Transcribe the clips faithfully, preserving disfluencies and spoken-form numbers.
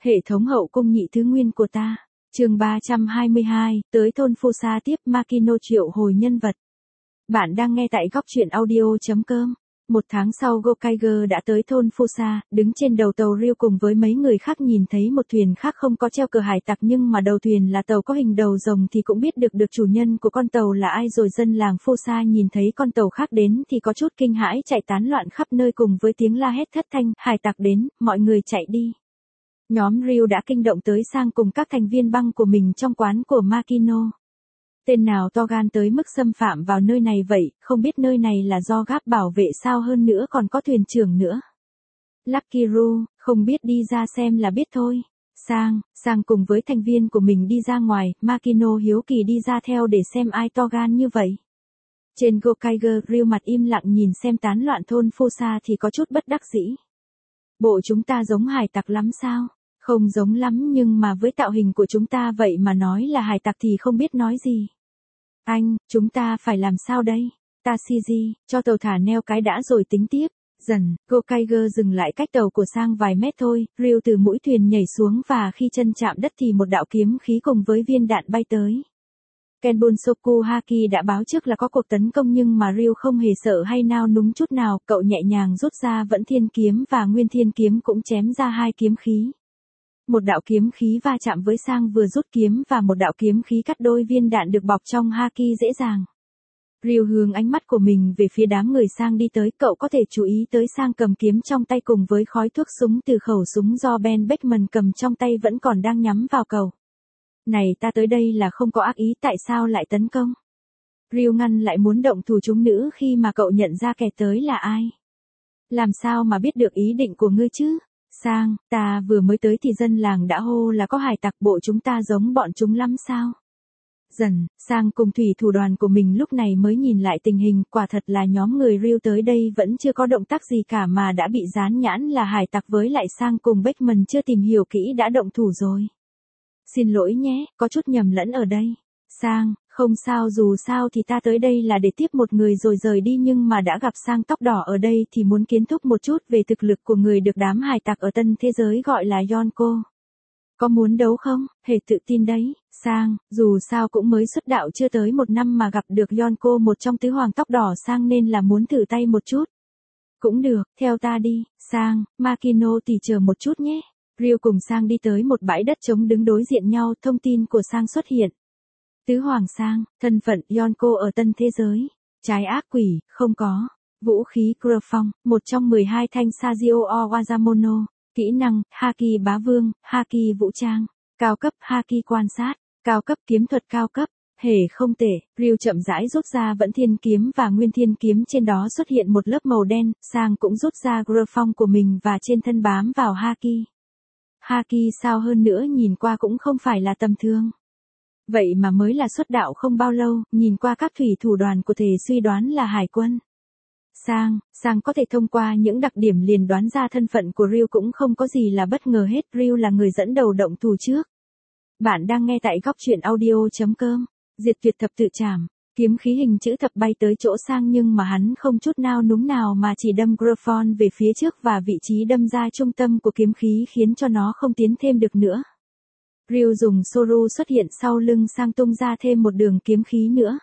Hệ thống hậu cung nhị thứ nguyên của ta. Chương ba trăm hai mươi hai, tới thôn Fusa tiếp Makino triệu hồi nhân vật. Bạn đang nghe tại góc truyện audio chấm com. Một tháng sau Gokaiger đã tới thôn Fusa, đứng trên đầu tàu Ryu cùng với mấy người khác nhìn thấy một thuyền khác không có treo cờ hải tặc nhưng mà đầu thuyền là tàu có hình đầu rồng thì cũng biết được được chủ nhân của con tàu là ai rồi. Dân làng Fusa nhìn thấy con tàu khác đến thì có chút kinh hãi chạy tán loạn khắp nơi cùng với tiếng la hét thất thanh, hải tặc đến, mọi người chạy đi. Nhóm Ryu đã kinh động tới sang cùng các thành viên băng của mình trong quán của Makino. Tên nào to gan tới mức xâm phạm vào nơi này vậy, không biết nơi này là do gáp bảo vệ sao, hơn nữa còn có thuyền trưởng nữa. Lucky Ru, không biết đi ra xem là biết thôi. Sang, Sang cùng với thành viên của mình đi ra ngoài, Makino hiếu kỳ đi ra theo để xem ai to gan như vậy. Trên Gokaiger, Ryu mặt im lặng nhìn xem tán loạn thôn Fusa thì có chút bất đắc dĩ. Bộ chúng ta giống hải tặc lắm sao? Không giống lắm nhưng mà với tạo hình của chúng ta vậy mà nói là hải tặc thì không biết nói gì. Anh, chúng ta phải làm sao đây? Tashiji, cho tàu thả neo cái đã rồi tính tiếp. Dần, Gokaiger dừng lại cách tàu của Sang vài mét thôi, Ryu từ mũi thuyền nhảy xuống và khi chân chạm đất thì một đạo kiếm khí cùng với viên đạn bay tới. Kenbunsoku Haki đã báo trước là có cuộc tấn công nhưng mà Ryu không hề sợ hay nao núng chút nào, cậu nhẹ nhàng rút ra Vẫn Thiên kiếm và Nguyên Thiên kiếm cũng chém ra hai kiếm khí. Một đạo kiếm khí va chạm với Sang vừa rút kiếm và một đạo kiếm khí cắt đôi viên đạn được bọc trong Haki dễ dàng. Ryu hướng ánh mắt của mình về phía đám người Sang đi tới, cậu có thể chú ý tới Sang cầm kiếm trong tay cùng với khói thuốc súng từ khẩu súng do Ben Beckman cầm trong tay vẫn còn đang nhắm vào cậu. Này, ta tới đây là không có ác ý, tại sao lại tấn công? Ryu ngăn lại muốn động thủ chúng nữ khi mà cậu nhận ra kẻ tới là ai. Làm sao mà biết được ý định của ngươi chứ? Sang, ta vừa mới tới thì dân làng đã hô là có hải tặc, bộ chúng ta giống bọn chúng lắm sao? Dần, Sang cùng thủy thủ đoàn của mình lúc này mới nhìn lại tình hình, quả thật là nhóm người Ryu tới đây vẫn chưa có động tác gì cả mà đã bị dán nhãn là hải tặc, với lại Sang cùng Beckman chưa tìm hiểu kỹ đã động thủ rồi. Xin lỗi nhé, có chút nhầm lẫn ở đây. Sang, không sao, dù sao thì ta tới đây là để tiếp một người rồi rời đi nhưng mà đã gặp Sang tóc đỏ ở đây thì muốn kiến thức một chút về thực lực của người được đám hải tặc ở tân thế giới gọi là Yonko. Có muốn đấu không? Hề tự tin đấy, Sang, dù sao cũng mới xuất đạo chưa tới một năm mà gặp được Yonko, một trong tứ hoàng tóc đỏ, Sang nên là muốn thử tay một chút. Cũng được, theo ta đi, Sang, Makino thì chờ một chút nhé. Ryu cùng Sang đi tới một bãi đất trống đứng đối diện nhau, thông tin của Sang xuất hiện. Tứ Hoàng Sang, thân phận Yonko ở tân thế giới. Trái ác quỷ, không có. Vũ khí Kurofong, một trong mười hai thanh Sajio Owazamono. Kỹ năng, Haki bá vương, Haki vũ trang. Cao cấp, Haki quan sát. Cao cấp, kiếm thuật cao cấp. Hề không tệ, Ryu chậm rãi rút ra Vẫn Thiên kiếm và Nguyên Thiên kiếm, trên đó xuất hiện một lớp màu đen. Sang cũng rút ra Kurofong của mình và trên thân bám vào Haki. Haki sao hơn nữa nhìn qua cũng không phải là tầm thường. Vậy mà mới là xuất đạo không bao lâu, nhìn qua các thủy thủ đoàn của thể suy đoán là hải quân. Sang, Sang có thể thông qua những đặc điểm liền đoán ra thân phận của Ryu, cũng không có gì là bất ngờ hết, Ryu là người dẫn đầu động thủ trước. Bạn đang nghe tại góc truyện audio chấm com. Diệt tuyệt thập tự trảm, kiếm khí hình chữ thập bay tới chỗ Sang nhưng mà hắn không chút nao núng nào mà chỉ đâm Kurofong về phía trước và vị trí đâm ra trung tâm của kiếm khí khiến cho nó không tiến thêm được nữa. Ryu dùng Soru xuất hiện sau lưng Sang tung ra thêm một đường kiếm khí nữa.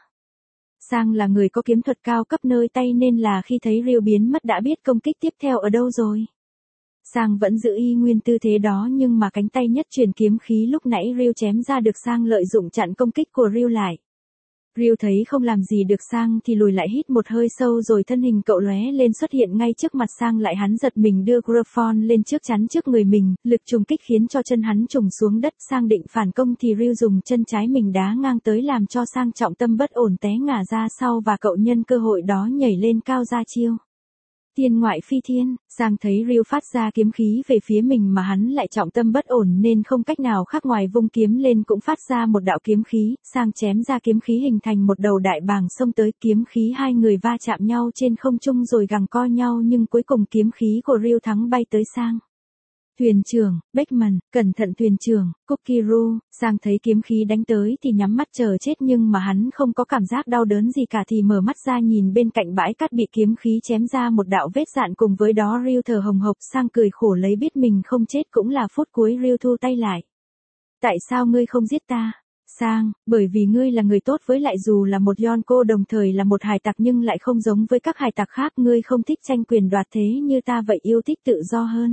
Sang là người có kiếm thuật cao cấp nơi tay nên là khi thấy Ryu biến mất đã biết công kích tiếp theo ở đâu rồi. Sang vẫn giữ y nguyên tư thế đó nhưng mà cánh tay nhất truyền kiếm khí lúc nãy Ryu chém ra được Sang lợi dụng chặn công kích của Ryu lại. Ryu thấy không làm gì được Sang thì lùi lại hít một hơi sâu rồi thân hình cậu lóe lên xuất hiện ngay trước mặt Sang, lại hắn giật mình đưa Kurofong lên trước chắn trước người mình, lực trùng kích khiến cho chân hắn trùng xuống đất. Sang định phản công thì Ryu dùng chân trái mình đá ngang tới làm cho Sang trọng tâm bất ổn té ngả ra sau và cậu nhân cơ hội đó nhảy lên cao ra chiêu Thiên ngoại phi thiên. Sang thấy Ryu phát ra kiếm khí về phía mình mà hắn lại trọng tâm bất ổn nên không cách nào khác ngoài vung kiếm lên cũng phát ra một đạo kiếm khí. Sang chém ra kiếm khí hình thành một đầu đại bàng xông tới, kiếm khí hai người va chạm nhau trên không trung rồi giằng co nhau nhưng cuối cùng kiếm khí của Ryu thắng bay tới Sang. Thuyền trưởng, Beckman, cẩn thận thuyền trưởng, Kokiru. Sang thấy kiếm khí đánh tới thì nhắm mắt chờ chết nhưng mà hắn không có cảm giác đau đớn gì cả thì mở mắt ra nhìn bên cạnh bãi cát bị kiếm khí chém ra một đạo vết dạn, cùng với đó Ryu thở hồng hộc. Sang cười khổ lấy biết mình không chết cũng là phút cuối. Ryu thu tay lại. Tại sao ngươi không giết ta? Sang, bởi vì ngươi là người tốt, với lại dù là một Yonko đồng thời là một hải tặc nhưng lại không giống với các hải tặc khác, ngươi không thích tranh quyền đoạt thế như ta vậy, yêu thích tự do hơn.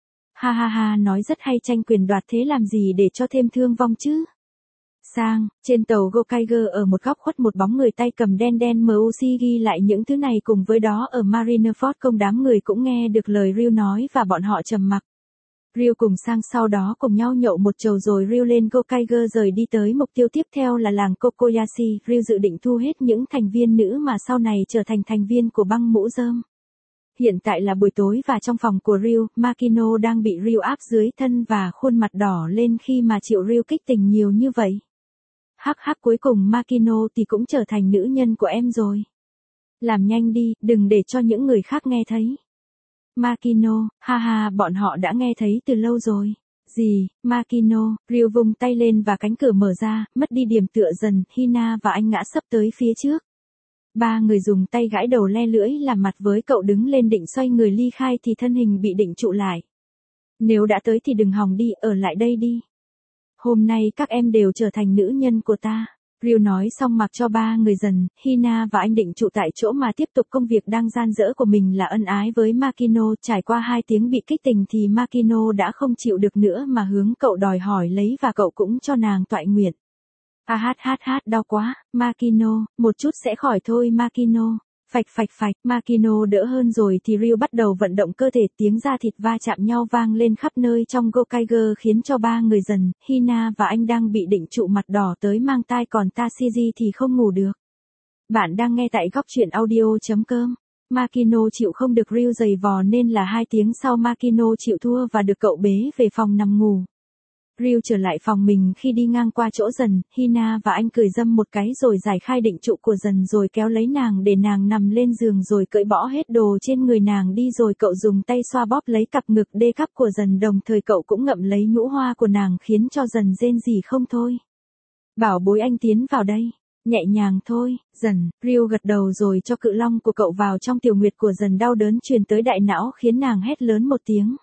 Ha ha ha, nói rất hay, tranh quyền đoạt thế làm gì để cho thêm thương vong chứ? Sang, trên tàu Gokaiger ở một góc khuất một bóng người tay cầm đen đen em u xê ghi lại những thứ này, cùng với đó ở Marineford công đám người cũng nghe được lời Ryu nói và bọn họ trầm mặc. Ryu cùng Sang sau đó cùng nhau nhậu một chầu rồi Ryu lên Gokaiger rời đi tới mục tiêu tiếp theo là làng Kokoyashi. Ryu dự định thu hết những thành viên nữ mà sau này trở thành thành viên của băng mũ rơm. Hiện tại là buổi tối và trong phòng của Ryu, Makino đang bị Ryu áp dưới thân và khuôn mặt đỏ lên khi mà chịu Ryu kích tình nhiều như vậy. Hắc hắc, cuối cùng Makino thì cũng trở thành nữ nhân của em rồi. Làm nhanh đi, đừng để cho những người khác nghe thấy. Makino, ha ha, bọn họ đã nghe thấy từ lâu rồi. Gì, Makino, Ryu vung tay lên và cánh cửa mở ra, mất đi điểm tựa dần, Hina và anh ngã sấp tới phía trước. Ba người dùng tay gãi đầu le lưỡi làm mặt với cậu, đứng lên định xoay người ly khai thì thân hình bị định trụ lại. Nếu đã tới thì đừng hòng đi, ở lại đây đi. Hôm nay các em đều trở thành nữ nhân của ta. Ryu nói xong mặc cho ba người dần, Hina và anh định trụ tại chỗ mà tiếp tục công việc đang gian dở của mình là ân ái với Makino. Trải qua hai tiếng bị kích tình thì Makino đã không chịu được nữa mà hướng cậu đòi hỏi lấy và cậu cũng cho nàng toại nguyện. À hát hát hát, đau quá, Makino, một chút sẽ khỏi thôi Makino. Phạch phạch phạch, Makino đỡ hơn rồi thì Ryu bắt đầu vận động cơ thể, tiếng da thịt va chạm nhau vang lên khắp nơi trong Gokaiger khiến cho ba người dần, Hina và anh đang bị định trụ mặt đỏ tới mang tai, còn Tashiji thì không ngủ được. Bạn đang nghe tại góc truyện audio chấm com. Makino chịu không được Ryu giày vò nên là hai tiếng sau Makino chịu thua và được cậu bế về phòng nằm ngủ. Ryu trở lại phòng mình khi đi ngang qua chỗ dần, Hina và anh cười dâm một cái rồi giải khai định trụ của dần rồi kéo lấy nàng để nàng nằm lên giường rồi cởi bỏ hết đồ trên người nàng đi, rồi cậu dùng tay xoa bóp lấy cặp ngực đê cắp của dần, đồng thời cậu cũng ngậm lấy nhũ hoa của nàng khiến cho dần rên rỉ không thôi. Bảo bối, anh tiến vào đây. Nhẹ nhàng thôi, dần. Ryu gật đầu rồi cho cự long của cậu vào trong tiểu nguyệt của dần, đau đớn truyền tới đại não khiến nàng hét lớn một tiếng.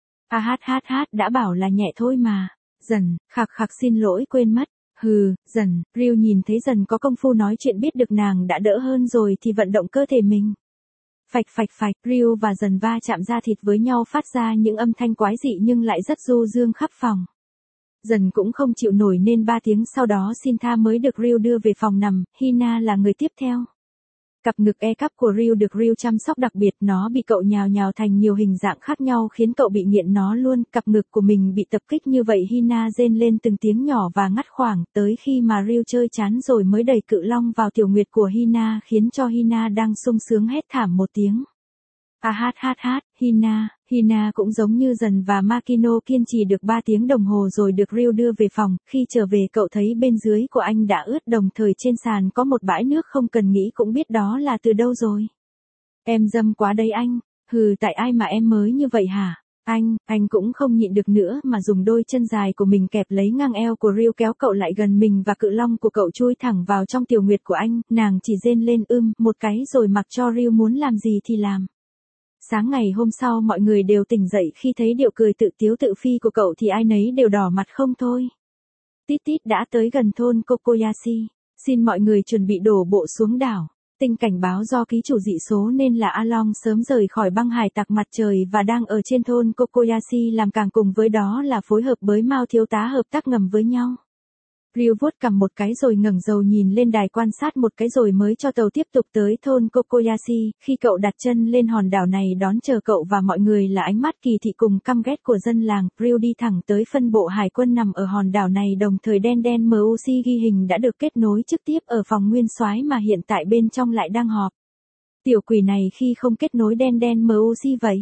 À hát hát hát, đã bảo là nhẹ thôi mà. Dần, khạc khạc, xin lỗi, quên mất. Hừ, dần. Ryu nhìn thấy dần có công phu nói chuyện, biết được nàng đã đỡ hơn rồi thì vận động cơ thể mình. Phạch phạch phạch, Ryu và dần va chạm da thịt với nhau phát ra những âm thanh quái dị nhưng lại rất du dương khắp phòng. Dần cũng không chịu nổi nên ba tiếng sau đó xin tha mới được Ryu đưa về phòng nằm. Hina là người tiếp theo. Cặp ngực E cắp của Ryu được Ryu chăm sóc đặc biệt, nó bị cậu nhào nhào thành nhiều hình dạng khác nhau khiến cậu bị nghiện nó luôn. Cặp ngực của mình bị tập kích như vậy, Hina rên lên từng tiếng nhỏ và ngắt khoảng, tới khi mà Ryu chơi chán rồi mới đẩy cự long vào tiểu nguyệt của Hina khiến cho Hina đang sung sướng hét thảm một tiếng. À hát hát hát, Hina, Hina cũng giống như dần và Makino kiên trì được ba tiếng đồng hồ rồi được Ryu đưa về phòng. Khi trở về cậu thấy bên dưới của anh đã ướt, đồng thời trên sàn có một bãi nước, không cần nghĩ cũng biết đó là từ đâu rồi. Em dâm quá đấy anh. Hừ, tại ai mà em mới như vậy hả? Anh, anh cũng không nhịn được nữa mà dùng đôi chân dài của mình kẹp lấy ngang eo của Ryu kéo cậu lại gần mình và cự long của cậu chui thẳng vào trong tiểu nguyệt của anh. Nàng chỉ rên lên ưm một cái rồi mặc cho Ryu muốn làm gì thì làm. Sáng ngày hôm sau mọi người đều tỉnh dậy khi thấy điệu cười tự tiếu tự phi của cậu thì ai nấy đều đỏ mặt không thôi. Tít tít đã tới gần thôn Kokoyashi. Xin mọi người chuẩn bị đổ bộ xuống đảo. Tinh cảnh báo do ký chủ dị số nên là Along sớm rời khỏi băng hải tặc mặt trời và đang ở trên thôn Kokoyashi làm càng, cùng với đó là phối hợp với Mao thiếu tá hợp tác ngầm với nhau. Ryu vuốt cằm một cái rồi ngẩng đầu nhìn lên đài quan sát một cái rồi mới cho tàu tiếp tục tới thôn Kokoyashi. Khi cậu đặt chân lên hòn đảo này, đón chờ cậu và mọi người là ánh mắt kỳ thị cùng căm ghét của dân làng. Ryu đi thẳng tới phân bộ hải quân nằm ở hòn đảo này, đồng thời đen đen em u xê ghi hình đã được kết nối trực tiếp ở phòng nguyên soái mà hiện tại bên trong lại đang họp. Tiểu quỷ này khi không kết nối đen đen em u xê vậy.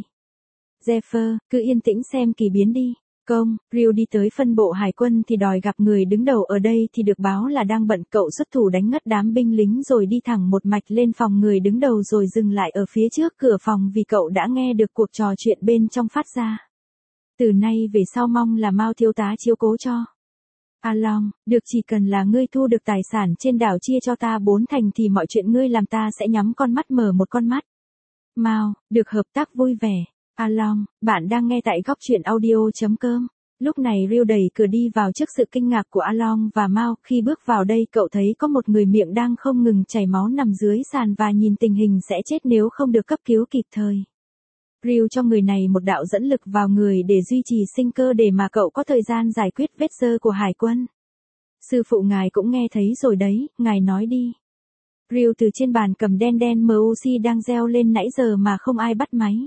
Zephyr, cứ yên tĩnh xem kỳ biến đi. Công, Ryu đi tới phân bộ hải quân thì đòi gặp người đứng đầu ở đây thì được báo là đang bận. Cậu xuất thủ đánh ngất đám binh lính rồi đi thẳng một mạch lên phòng người đứng đầu rồi dừng lại ở phía trước cửa phòng vì cậu đã nghe được cuộc trò chuyện bên trong phát ra. Từ nay về sau mong là Mao thiếu tá chiếu cố cho. A Long, được, chỉ cần là ngươi thu được tài sản trên đảo chia cho ta bốn thành thì mọi chuyện ngươi làm ta sẽ nhắm con mắt mở một con mắt. Mao, được, hợp tác vui vẻ. A Long, bạn đang nghe tại góc truyện audio.com. Lúc này Ryu đẩy cửa đi vào trước sự kinh ngạc của A Long và Mao. Khi bước vào đây cậu thấy có một người miệng đang không ngừng chảy máu nằm dưới sàn và nhìn tình hình sẽ chết nếu không được cấp cứu kịp thời. Ryu cho người này một đạo dẫn lực vào người để duy trì sinh cơ để mà cậu có thời gian giải quyết vết xơ của hải quân. Sư phụ ngài cũng nghe thấy rồi đấy, ngài nói đi. Ryu từ trên bàn cầm đen đen em u xê đang reo lên nãy giờ mà không ai bắt máy.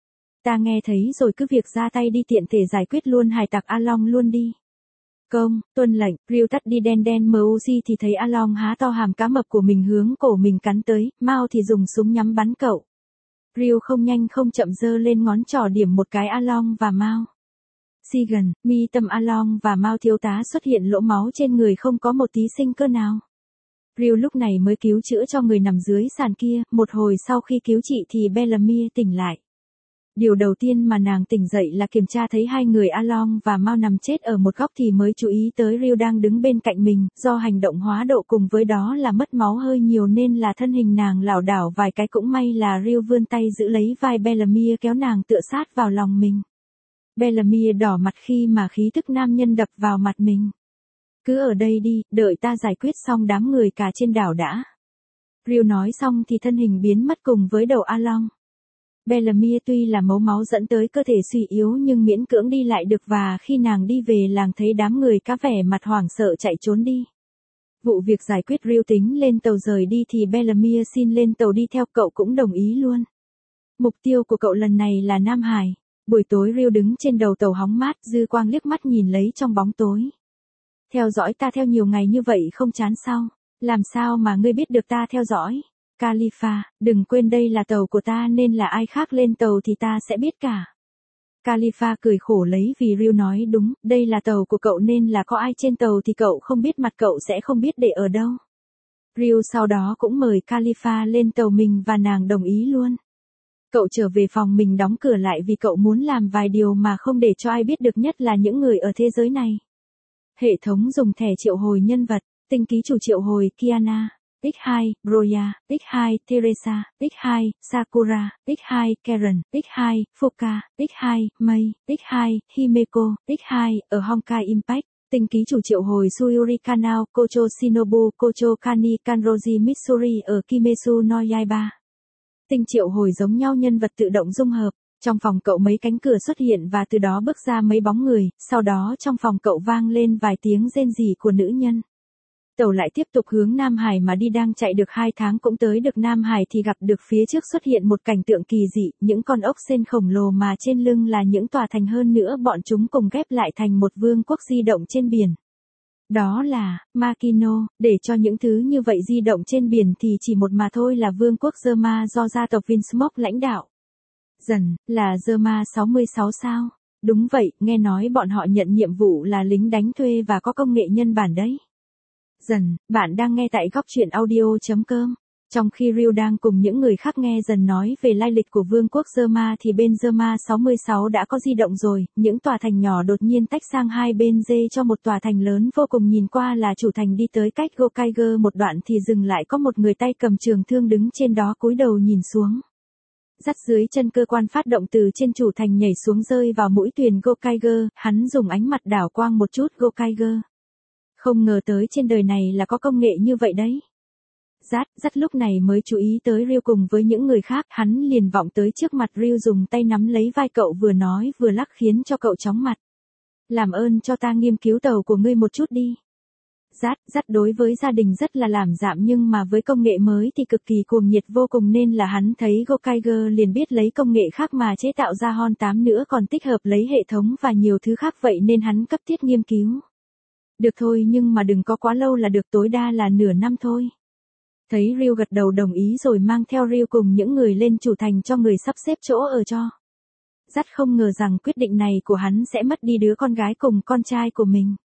Ta nghe thấy rồi, cứ việc ra tay đi, tiện thể giải quyết luôn hải tặc A Long luôn đi. Công, tuân lệnh. Ryu tắt đi đen đen em u xê thì thấy A Long há to hàm cá mập của mình hướng cổ mình cắn tới, Mao thì dùng súng nhắm bắn cậu. Ryu không nhanh không chậm giơ lên ngón trỏ điểm một cái A Long và Mao. Si gần, mi tâm A Long và Mao thiếu tá xuất hiện lỗ máu trên người, không có một tí sinh cơ nào. Ryu lúc này mới cứu chữa cho người nằm dưới sàn kia. Một hồi sau khi cứu trị thì Bellamy tỉnh lại. Điều đầu tiên mà nàng tỉnh dậy là kiểm tra thấy hai người A Long và Mao nằm chết ở một góc thì mới chú ý tới Ryu đang đứng bên cạnh mình. Do hành động hóa độ cùng với đó là mất máu hơi nhiều nên là thân hình nàng lảo đảo vài cái, cũng may là Ryu vươn tay giữ lấy vai Bellamy kéo nàng tựa sát vào lòng mình. Bellamy đỏ mặt khi mà khí tức nam nhân đập vào mặt mình. Cứ ở đây đi, đợi ta giải quyết xong đám người cả trên đảo đã. Ryu nói xong thì thân hình biến mất cùng với đầu A Long. Bellamy tuy là mấu máu dẫn tới cơ thể suy yếu nhưng miễn cưỡng đi lại được, và khi nàng đi về làng thấy đám người cá vẻ mặt hoảng sợ chạy trốn đi. Vụ việc giải quyết, Ryu tính lên tàu rời đi thì Bellamy xin lên tàu đi theo, cậu cũng đồng ý luôn. Mục tiêu của cậu lần này là Nam Hải. Buổi tối Ryu đứng trên đầu tàu hóng mát, dư quang liếc mắt nhìn lấy trong bóng tối. Theo dõi ta theo nhiều ngày như vậy không chán sao? Làm sao mà ngươi biết được ta theo dõi? Khalifa, đừng quên đây là tàu của ta nên là ai khác lên tàu thì ta sẽ biết cả. Khalifa cười khổ lấy vì Ryu nói đúng, đây là tàu của cậu nên là có ai trên tàu thì cậu không biết, mặt cậu sẽ không biết để ở đâu. Ryu sau đó cũng mời Khalifa lên tàu mình và nàng đồng ý luôn. Cậu trở về phòng mình đóng cửa lại vì cậu muốn làm vài điều mà không để cho ai biết được, nhất là những người ở thế giới này. Hệ thống dùng thẻ triệu hồi nhân vật, tinh ký chủ triệu hồi Kiana. ích hai, Broya, ích hai, Teresa, ích hai, Sakura, ích hai, Karen, ích hai, Fuka, ích hai, Mei, ích hai, Himeko, ích hai, ở Honkai Impact. Tinh ký chủ triệu hồi Suyuri Kanao, Kocho Shinobu, Kocho Kani, Kanroji Mitsuri ở Kimetsu no Yaiba. Tinh triệu hồi giống nhau nhân vật tự động dung hợp. Trong phòng cậu mấy cánh cửa xuất hiện và từ đó bước ra mấy bóng người, sau đó trong phòng cậu vang lên vài tiếng rên rỉ của nữ nhân. Tàu lại tiếp tục hướng Nam Hải mà đi, đang chạy được hai tháng cũng tới được Nam Hải thì gặp được phía trước xuất hiện một cảnh tượng kỳ dị, những con ốc sên khổng lồ mà trên lưng là những tòa thành, hơn nữa bọn chúng cùng ghép lại thành một vương quốc di động trên biển. Đó là Makino. Để cho những thứ như vậy di động trên biển thì chỉ một mà thôi, là vương quốc Zerma do gia tộc Vinsmoke lãnh đạo. Dần, là Zerma sáu mươi sáu sao? Đúng vậy, nghe nói bọn họ nhận nhiệm vụ là lính đánh thuê và có công nghệ nhân bản đấy. Dần, bạn đang nghe tại góc truyện audio.com. Trong khi Ryu đang cùng những người khác nghe Dần nói về lai lịch của vương quốc Zerma thì bên Zerma sáu mươi sáu đã có di động rồi, những tòa thành nhỏ đột nhiên tách sang hai bên dê cho một tòa thành lớn vô cùng, nhìn qua là chủ thành. Đi tới cách Gokaiger một đoạn thì dừng lại, có một người tay cầm trường thương đứng trên đó cúi đầu nhìn xuống. Dắt dưới chân cơ quan phát động từ trên chủ thành nhảy xuống rơi vào mũi thuyền Gokaiger, hắn dùng ánh mặt đảo quang một chút Gokaiger. Không ngờ tới trên đời này là có công nghệ như vậy đấy. Dắt, dắt lúc này mới chú ý tới Ryu cùng với những người khác, hắn liền vọng tới trước mặt Ryu dùng tay nắm lấy vai cậu vừa nói vừa lắc khiến cho cậu chóng mặt. Làm ơn cho ta nghiên cứu tàu của ngươi một chút đi. Dắt, dắt đối với gia đình rất là làm dạm nhưng mà với công nghệ mới thì cực kỳ cuồng nhiệt vô cùng, nên là hắn thấy Gokaiger liền biết lấy công nghệ khác mà chế tạo ra Hon tám nữa, còn tích hợp lấy hệ thống và nhiều thứ khác, vậy nên hắn cấp thiết nghiên cứu. Được thôi, nhưng mà đừng có quá lâu là được, tối đa là nửa năm thôi. Thấy Ryu gật đầu đồng ý rồi mang theo Ryu cùng những người lên chủ thành cho người sắp xếp chỗ ở cho. Dắt không ngờ rằng quyết định này của hắn sẽ mất đi đứa con gái cùng con trai của mình.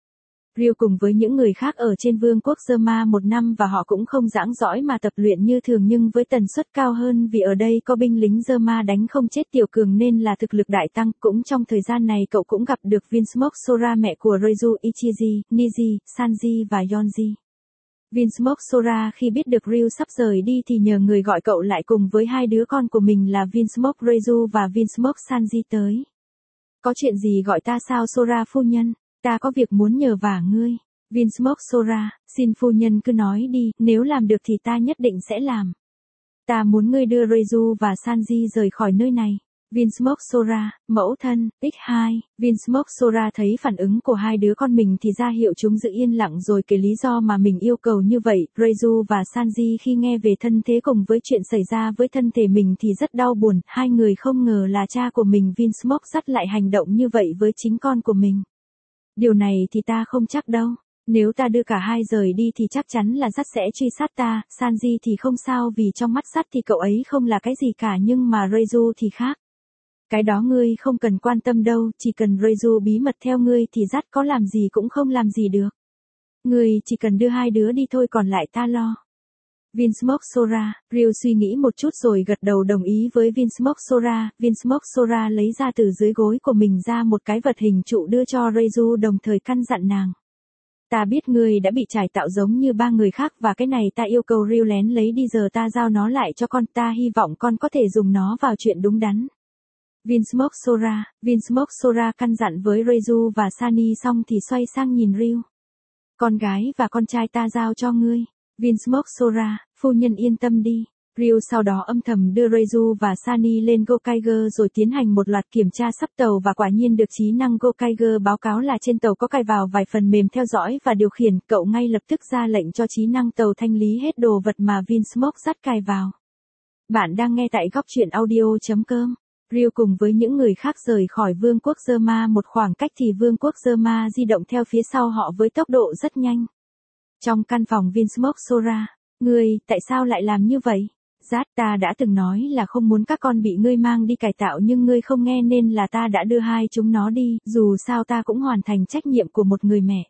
Ryu cùng với những người khác ở trên vương quốc Zerma một năm và họ cũng không rãng rõi mà tập luyện như thường nhưng với tần suất cao hơn vì ở đây có binh lính Zerma đánh không chết tiểu cường nên là thực lực đại tăng. Cũng trong thời gian này cậu cũng gặp được Vinsmoke Sora, mẹ của Ryu, Ichiji, Niji, Sanji và Yonji. Vinsmoke Sora khi biết được Ryu sắp rời đi thì nhờ người gọi cậu lại cùng với hai đứa con của mình là Vinsmoke Ryu và Vinsmoke Sanji tới. Có chuyện gì gọi ta sao Sora phu nhân? Ta có việc muốn nhờ vả ngươi. Vinsmoke Sora, xin phu nhân cứ nói đi, nếu làm được thì ta nhất định sẽ làm. Ta muốn ngươi đưa Ryu và Sanji rời khỏi nơi này. Vinsmoke Sora, mẫu thân, nhân hai. Vinsmoke Sora thấy phản ứng của hai đứa con mình thì ra hiệu chúng giữ yên lặng rồi kể lý do mà mình yêu cầu như vậy. Ryu và Sanji khi nghe về thân thế cùng với chuyện xảy ra với thân thể mình thì rất đau buồn. Hai người không ngờ là cha của mình Vinsmoke dắt lại hành động như vậy với chính con của mình. Điều này thì ta không chắc đâu. Nếu ta đưa cả hai rời đi thì chắc chắn là dắt sẽ truy sát ta. Sanji thì không sao vì trong mắt dắt thì cậu ấy không là cái gì cả nhưng mà Ryu thì khác. Cái đó ngươi không cần quan tâm đâu, chỉ cần Ryu bí mật theo ngươi thì dắt có làm gì cũng không làm gì được. Ngươi chỉ cần đưa hai đứa đi thôi còn lại ta lo. Vinsmoke Sora, Ryu suy nghĩ một chút rồi gật đầu đồng ý với Vinsmoke Sora. Vinsmoke Sora lấy ra từ dưới gối của mình ra một cái vật hình trụ đưa cho Ryu đồng thời căn dặn nàng. Ta biết ngươi đã bị trải tạo giống như ba người khác và cái này ta yêu cầu Ryu lén lấy đi giờ ta giao nó lại cho con, ta hy vọng con có thể dùng nó vào chuyện đúng đắn. Vinsmoke Sora, Vinsmoke Sora căn dặn với Ryu và Sunny xong thì xoay sang nhìn Ryu. Con gái và con trai ta giao cho ngươi. Vinsmoke Sora, phu nhân yên tâm đi. Ryu sau đó âm thầm đưa Ryu và Sunny lên Gokaiger rồi tiến hành một loạt kiểm tra sắp tàu và quả nhiên được trí năng Gokaiger báo cáo là trên tàu có cài vào vài phần mềm theo dõi và điều khiển. Cậu ngay lập tức ra lệnh cho trí năng tàu thanh lý hết đồ vật mà Vinsmoke dắt cài vào. Bạn đang nghe tại góc truyện audio chấm com. Ryu cùng với những người khác rời khỏi vương quốc Zerma một khoảng cách thì vương quốc Zerma di động theo phía sau họ với tốc độ rất nhanh. Trong căn phòng Vinsmoke Sora, ngươi, tại sao lại làm như vậy? Dát, ta đã từng nói là không muốn các con bị ngươi mang đi cải tạo nhưng ngươi không nghe nên là ta đã đưa hai chúng nó đi, dù sao ta cũng hoàn thành trách nhiệm của một người mẹ.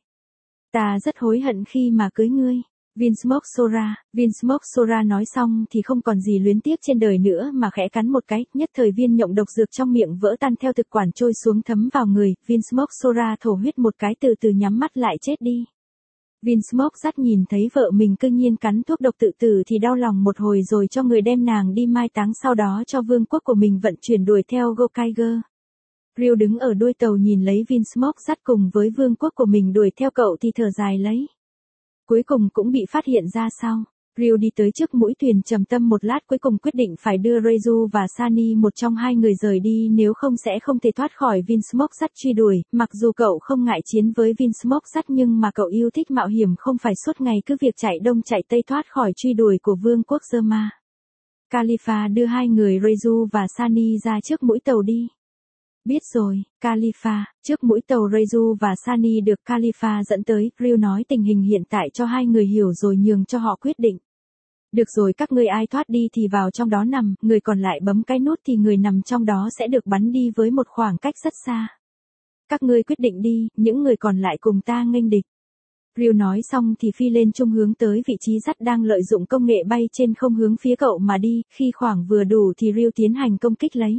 Ta rất hối hận khi mà cưới ngươi. Vinsmoke Sora, Vinsmoke Sora nói xong thì không còn gì luyến tiếc trên đời nữa mà khẽ cắn một cái, nhất thời viên nhộng độc dược trong miệng vỡ tan theo thực quản trôi xuống thấm vào người, Vinsmoke Sora thổ huyết một cái từ từ nhắm mắt lại chết đi. Vinsmoke dắt nhìn thấy vợ mình cư nhiên cắn thuốc độc tự tử thì đau lòng một hồi rồi cho người đem nàng đi mai táng sau đó cho vương quốc của mình vận chuyển đuổi theo Gokaiger. Ryu đứng ở đuôi tàu nhìn lấy Vinsmoke dắt cùng với vương quốc của mình đuổi theo cậu thì thở dài lấy. Cuối cùng cũng bị phát hiện ra sau. Ryu đi tới trước mũi thuyền trầm tâm một lát cuối cùng quyết định phải đưa Ryu và Sunny một trong hai người rời đi nếu không sẽ không thể thoát khỏi Vinsmoke dắt truy đuổi. Mặc dù cậu không ngại chiến với Vinsmoke dắt nhưng mà cậu yêu thích mạo hiểm không phải suốt ngày cứ việc chạy đông chạy tây thoát khỏi truy đuổi của vương quốc Zerma. Khalifa đưa hai người Ryu và Sunny ra trước mũi tàu đi. Biết rồi, Khalifa, trước mũi tàu Ryu và Sunny được Khalifa dẫn tới, Ryu nói tình hình hiện tại cho hai người hiểu rồi nhường cho họ quyết định. Được rồi các ngươi ai thoát đi thì vào trong đó nằm, người còn lại bấm cái nút thì người nằm trong đó sẽ được bắn đi với một khoảng cách rất xa. Các ngươi quyết định đi, những người còn lại cùng ta nghênh địch. Ryu nói xong thì phi lên trung hướng tới vị trí dắt đang lợi dụng công nghệ bay trên không hướng phía cậu mà đi, khi khoảng vừa đủ thì Ryu tiến hành công kích lấy.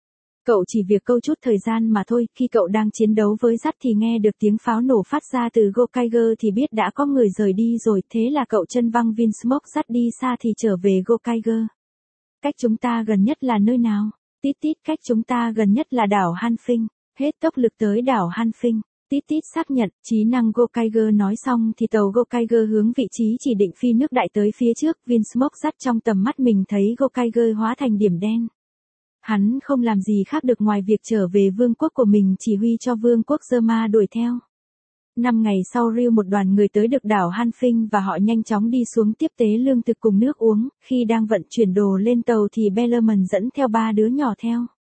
Cậu chỉ việc câu chút thời gian mà thôi, khi cậu đang chiến đấu với dắt thì nghe được tiếng pháo nổ phát ra từ Gokaiger thì biết đã có người rời đi rồi, thế là cậu chân văng Vinsmoke dắt đi xa thì trở về Gokaiger. Cách chúng ta gần nhất là nơi nào? Tít tít, cách chúng ta gần nhất là đảo Hanfing. Hết tốc lực tới đảo Hanfing. Tít tít xác nhận, trí năng Gokaiger nói xong thì tàu Gokaiger hướng vị trí chỉ định phi nước đại tới phía trước, Vinsmoke dắt trong tầm mắt mình thấy Gokaiger hóa thành điểm đen. Hắn không làm gì khác được ngoài việc trở về vương quốc của mình chỉ huy cho vương quốc Zerma đuổi theo. Năm ngày sau Ryu một đoàn người tới được đảo Hanfing và họ nhanh chóng đi xuống tiếp tế lương thực cùng nước uống, khi đang vận chuyển đồ lên tàu thì Bellerman dẫn theo ba đứa nhỏ theo.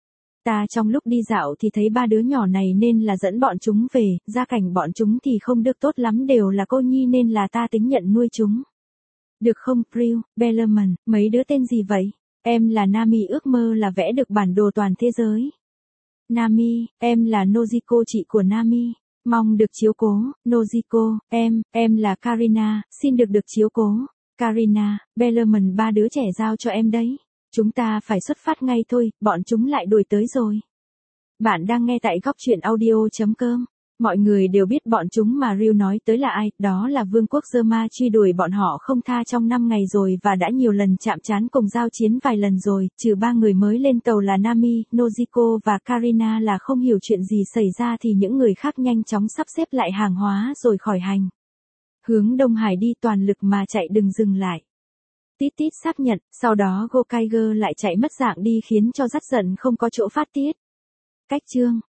Ta trong lúc đi dạo thì thấy ba đứa nhỏ này nên là dẫn bọn chúng về, gia cảnh bọn chúng thì không được tốt lắm đều là cô nhi nên là ta tính nhận nuôi chúng. Được không Ryu, Bellerman, mấy đứa tên gì vậy? Em là Nami ước mơ là vẽ được bản đồ toàn thế giới. Nami, em là Nojiko chị của Nami. Mong được chiếu cố, Nojiko, em, em là Karina, xin được được chiếu cố. Karina, Bellarmine ba đứa trẻ giao cho em đấy. Chúng ta phải xuất phát ngay thôi, bọn chúng lại đuổi tới rồi. Bạn đang nghe tại góc truyện audio.com. Mọi người đều biết bọn chúng mà Ryu nói tới là ai, đó là vương quốc Zerma truy đuổi bọn họ không tha trong năm ngày rồi và đã nhiều lần chạm trán cùng giao chiến vài lần rồi, trừ ba người mới lên tàu là Nami, Nojiko và Karina là không hiểu chuyện gì xảy ra thì những người khác nhanh chóng sắp xếp lại hàng hóa rồi khỏi hành. Hướng Đông Hải đi toàn lực mà chạy đừng dừng lại. Tít tít xác nhận, sau đó Gokaiger lại chạy mất dạng đi khiến cho dắt giận không có chỗ phát tiết. Cách chương